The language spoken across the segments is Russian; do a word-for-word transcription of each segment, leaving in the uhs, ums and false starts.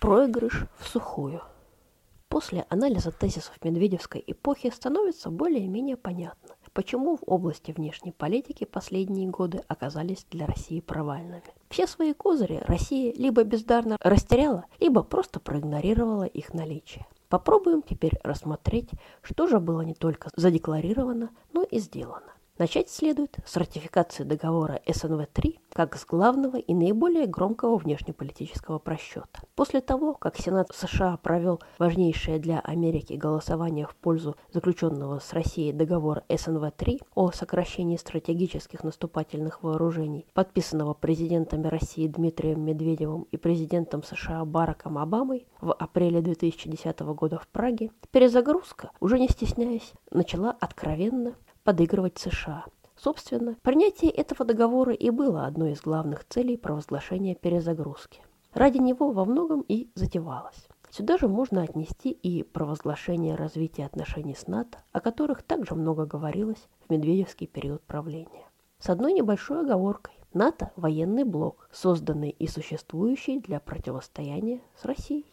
Проигрыш всухую. После анализа тезисов медведевской эпохи становится более-менее понятно, почему в области внешней политики последние годы оказались для России провальными. Все свои козыри Россия либо бездарно растеряла, либо просто проигнорировала их наличие. Попробуем теперь рассмотреть, что же было не только задекларировано, но и сделано. Начать следует с ратификации договора эс эн вэ три как с главного и наиболее громкого внешнеполитического просчета. После того, как Сенат США провел важнейшее для Америки голосование в пользу заключенного с Россией договора эс эн вэ три о сокращении стратегических наступательных вооружений, подписанного президентами России Дмитрием Медведевым и президентом США Бараком Обамой в апреле две тысячи десятого года в Праге, перезагрузка, уже не стесняясь, начала откровенно подыгрывать США. Собственно, принятие этого договора и было одной из главных целей провозглашения перезагрузки. Ради него во многом и затевалось. Сюда же можно отнести и провозглашение развития отношений с НАТО, о которых также много говорилось в медведевский период правления. С одной небольшой оговоркой. НАТО – военный блок, созданный и существующий для противостояния с Россией.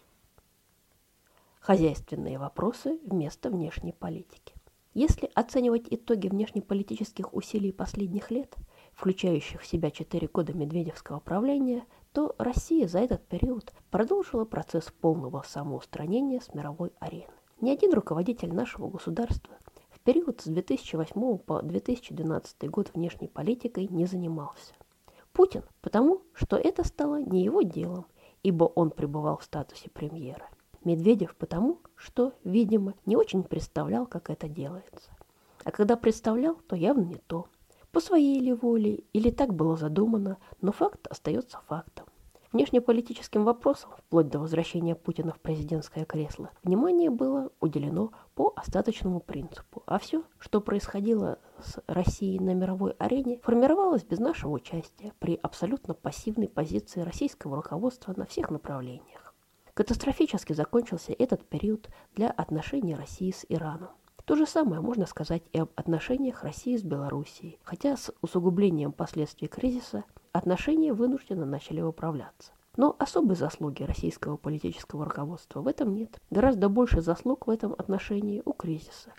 Хозяйственные вопросы вместо внешней политики. Если оценивать итоги внешнеполитических усилий последних лет, включающих в себя четыре года медведевского правления, то Россия за этот период продолжила процесс полного самоустранения с мировой арены. Ни один руководитель нашего государства в период с две тысячи восьмого по две тысячи двенадцатый год внешней политикой не занимался. Путин потому, что это стало не его делом, ибо он пребывал в статусе премьера. Медведев потому, что, видимо, не очень представлял, как это делается. А когда представлял, то явно не то. По своей ли воле, или так было задумано, но факт остается фактом. Внешнеполитическим вопросам, вплоть до возвращения Путина в президентское кресло, внимание было уделено по остаточному принципу, а все, что происходило с Россией на мировой арене, формировалось без нашего участия при абсолютно пассивной позиции российского руководства на всех направлениях. Катастрофически закончился этот период для отношений России с Ираном. То же самое можно сказать и об отношениях России с Белоруссией, хотя с усугублением последствий кризиса отношения вынужденно начали выправляться. Но особой заслуги российского политического руководства в этом нет. Гораздо больше заслуг в этом отношении у кризиса.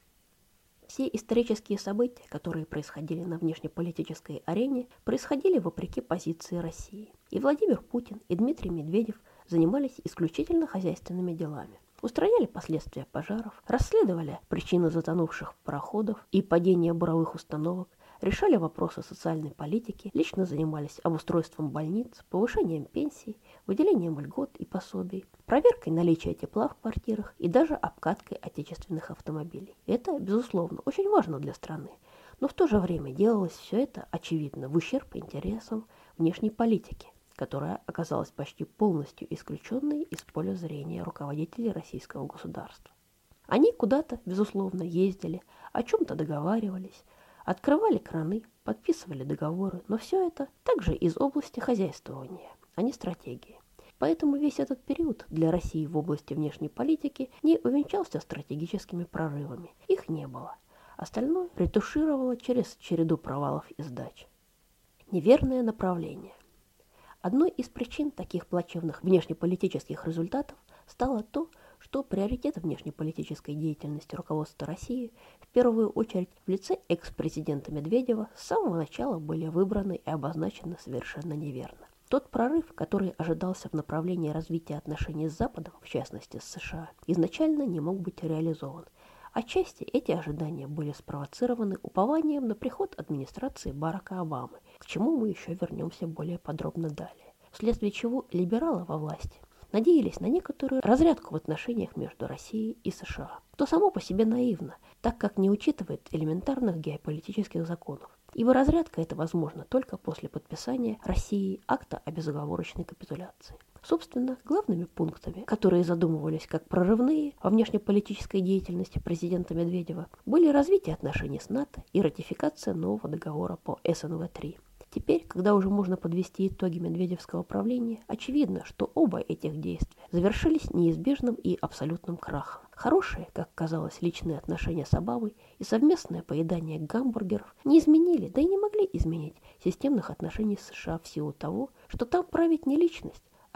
Все исторические события, которые происходили на внешнеполитической арене, происходили вопреки позиции России. И Владимир Путин, и Дмитрий Медведев занимались исключительно хозяйственными делами. Устраняли последствия пожаров, расследовали причины затонувших пароходов и падения буровых установок, решали вопросы социальной политики, лично занимались обустройством больниц, повышением пенсий, выделением льгот и пособий, проверкой наличия тепла в квартирах и даже обкаткой отечественных автомобилей. Это, безусловно, очень важно для страны, но в то же время делалось все это, очевидно, в ущерб интересам внешней политики, которая оказалась почти полностью исключенной из поля зрения руководителей российского государства. Они куда-то, безусловно, ездили, о чем-то договаривались, открывали краны, подписывали договоры, но все это также из области хозяйствования, а не стратегии. Поэтому весь этот период для России в области внешней политики не увенчался стратегическими прорывами. Их не было. Остальное ретушировало через череду провалов и сдач. Неверное направление. Одной из причин таких плачевных внешнеполитических результатов стало то, что приоритеты внешнеполитической деятельности руководства России в первую очередь в лице экс-президента Медведева с самого начала были выбраны и обозначены совершенно неверно. Тот прорыв, который ожидался в направлении развития отношений с Западом, в частности с США, изначально не мог быть реализован. Отчасти эти ожидания были спровоцированы упованием на приход администрации Барака Обамы, к чему мы еще вернемся более подробно далее, вследствие чего либералы во власти надеялись на некоторую разрядку в отношениях между Россией и США, что само по себе наивно, так как не учитывает элементарных геополитических законов, ибо разрядка эта возможна только после подписания Россией акта о безоговорочной капитуляции. Собственно, главными пунктами, которые задумывались как прорывные во внешнеполитической деятельности президента Медведева, были развитие отношений с НАТО и ратификация нового договора по эс эн вэ три. Теперь, когда уже можно подвести итоги медведевского правления, очевидно, что оба этих действия завершились неизбежным и абсолютным крахом. Хорошие, как казалось, личные отношения с Обамой и совместное поедание гамбургеров не изменили, да и не могли изменить системных отношений с США в силу того, что там правит не личность,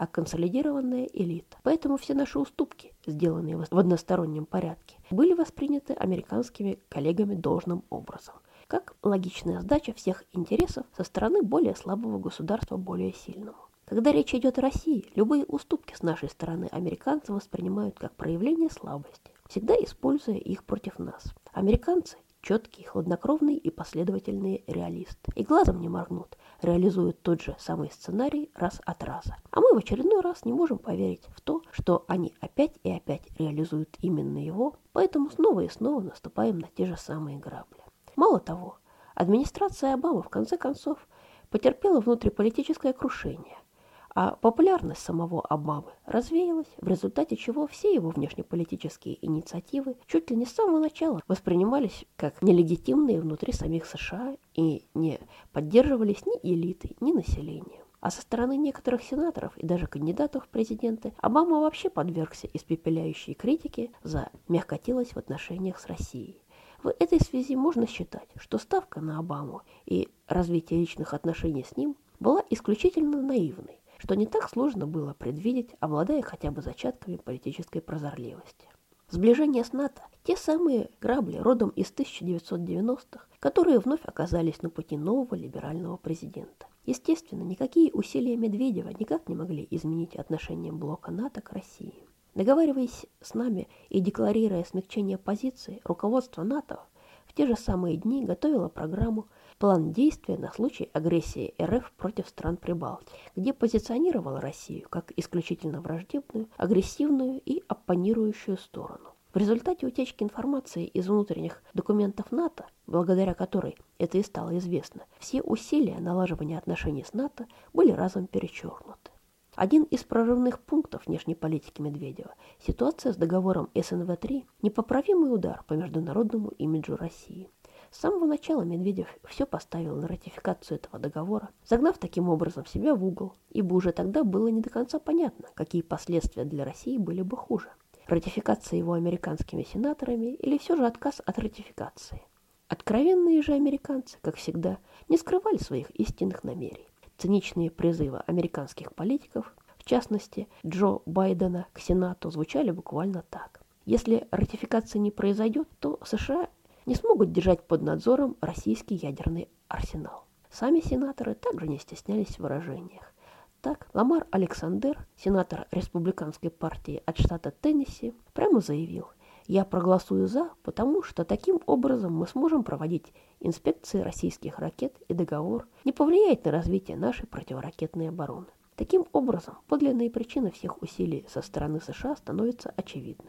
а консолидированная элита. Поэтому все наши уступки, сделанные в одностороннем порядке, были восприняты американскими коллегами должным образом, как логичная сдача всех интересов со стороны более слабого государства более сильному. Когда речь идет о России, любые уступки с нашей стороны американцы воспринимают как проявление слабости, всегда используя их против нас. Американцы – четкие, хладнокровные и последовательные реалисты. И глазом не моргнут, реализуют тот же самый сценарий раз от раза. А мы в очередной раз не можем поверить в то, что они опять и опять реализуют именно его, поэтому снова и снова наступаем на те же самые грабли. Мало того, администрация Обамы в конце концов потерпела внутриполитическое крушение, а популярность самого Обамы развеялась, в результате чего все его внешнеполитические инициативы чуть ли не с самого начала воспринимались как нелегитимные внутри самих США и не поддерживались ни элитой, ни населением. А со стороны некоторых сенаторов и даже кандидатов в президенты Обама вообще подвергся испепеляющей критике за мягкотелость в отношениях с Россией. В этой связи можно считать, что ставка на Обаму и развитие личных отношений с ним была исключительно наивной, что не так сложно было предвидеть, обладая хотя бы зачатками политической прозорливости. Сближение с НАТО – те самые грабли родом из тысяча девятьсот девяностых, которые вновь оказались на пути нового либерального президента. Естественно, никакие усилия Медведева никак не могли изменить отношение блока НАТО к России. Договариваясь с нами и декларируя смягчение позиции, руководство НАТО в те же самые дни готовило программу «План действия на случай агрессии РФ против стран Прибалтики», где позиционировала Россию как исключительно враждебную, агрессивную и оппонирующую сторону. В результате утечки информации из внутренних документов НАТО, благодаря которой это и стало известно, все усилия налаживания отношений с НАТО были разом перечеркнуты. Один из прорывных пунктов внешней политики Медведева – ситуация с договором эс эн вэ три – непоправимый удар по международному имиджу России. С самого начала Медведев все поставил на ратификацию этого договора, загнав таким образом себя в угол, ибо уже тогда было не до конца понятно, какие последствия для России были бы хуже. Ратификация его американскими сенаторами или все же отказ от ратификации. Откровенные же американцы, как всегда, не скрывали своих истинных намерений. Циничные призывы американских политиков, в частности Джо Байдена, к Сенату звучали буквально так. Если ратификация не произойдет, то США не смогут держать под надзором российский ядерный арсенал. Сами сенаторы также не стеснялись в выражениях. Так, Ламар Александер, сенатор республиканской партии от штата Теннесси, прямо заявил: «Я проголосую «за», потому что таким образом мы сможем проводить инспекции российских ракет, и договор не повлияет на развитие нашей противоракетной обороны». Таким образом, подлинные причины всех усилий со стороны США становятся очевидны.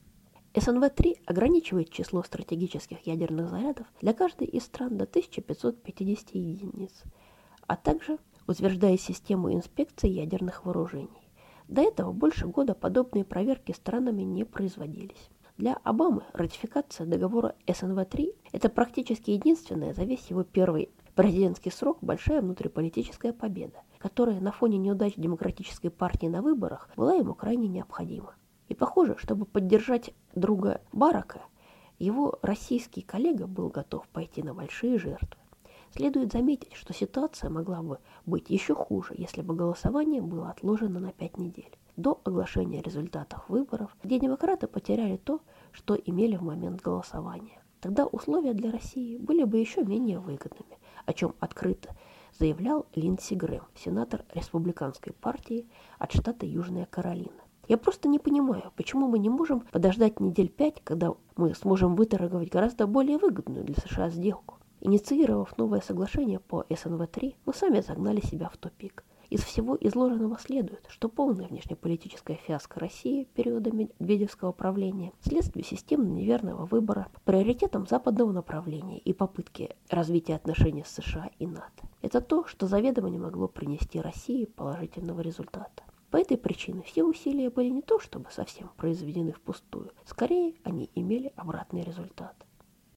эс эн вэ три ограничивает число стратегических ядерных зарядов для каждой из стран до тысяча пятьсот пятидесяти единиц, а также утверждает систему инспекции ядерных вооружений. До этого больше года подобные проверки странами не производились. Для Обамы ратификация договора эс эн вэ три – это практически единственная за весь его первый президентский срок большая внутриполитическая победа, которая на фоне неудач демократической партии на выборах была ему крайне необходима. И похоже, чтобы поддержать друга Барака, его российский коллега был готов пойти на большие жертвы. Следует заметить, что ситуация могла бы быть еще хуже, если бы голосование было отложено на пять недель, до оглашения результатов выборов, где демократы потеряли то, что имели в момент голосования. Тогда условия для России были бы еще менее выгодными, о чем открыто заявлял Линдси Грэм, сенатор республиканской партии от штата Южная Каролина. Я просто не понимаю, почему мы не можем подождать недель пять, когда мы сможем выторговать гораздо более выгодную для США сделку. Инициировав новое соглашение по эс эн вэ три, мы сами загнали себя в тупик. Из всего изложенного следует, что полная внешнеполитическая фиаско России периода медведевского правления вследствие системно неверного выбора, приоритетом западного направления и попытки развития отношений с США и НАТО. Это то, что заведомо не могло принести России положительного результата. По этой причине все усилия были не то чтобы совсем произведены впустую, скорее они имели обратный результат.